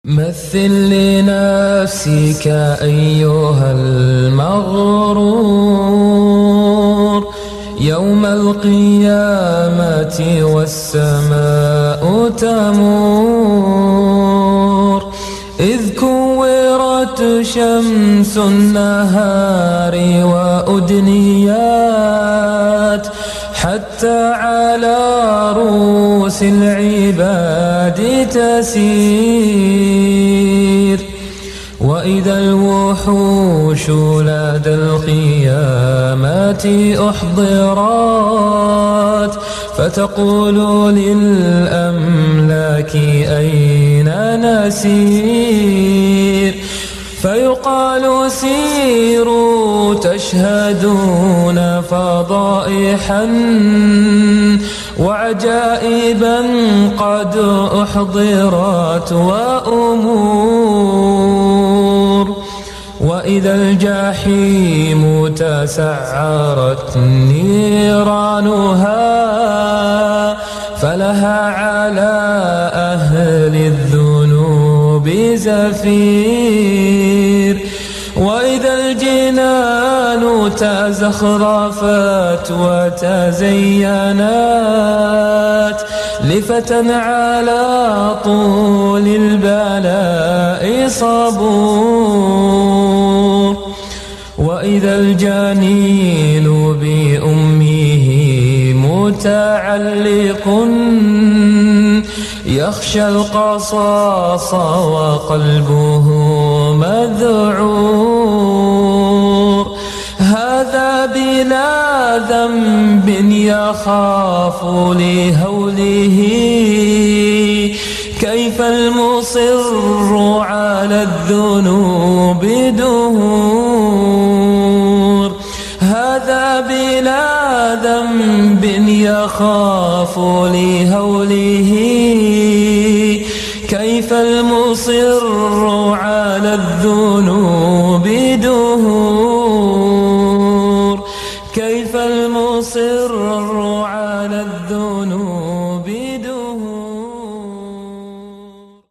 مثل لنفسك أيها المغرور يوم القيامة والسماء تمور، إذ كورت شمس النهار وأدنيات حتى على رؤوس العباد تسير. وإذا الوحوش لدى القيامة أحضرت فتقول للأملاك أين نسير، فيقال سيروا تشهدون فضائحا وعجائبا قد أحضرت وأمور. وإذا الجحيم تسعرت نيرانها فلها على أهل الذنوب زفير. وإذا الجنان تزخرفت وتزينت لفتى على طول البلاء صبور. وإذا الجنين بأمه متعلق يخشى القصاص وقلبه مذعور، هذا بلا ذنب يخاف لهوله، كيف المصر على الذنوب دهور. هذا بلا ذنب يخاف لهوله، كيف المصر على الذنوب دهور. كيف المصر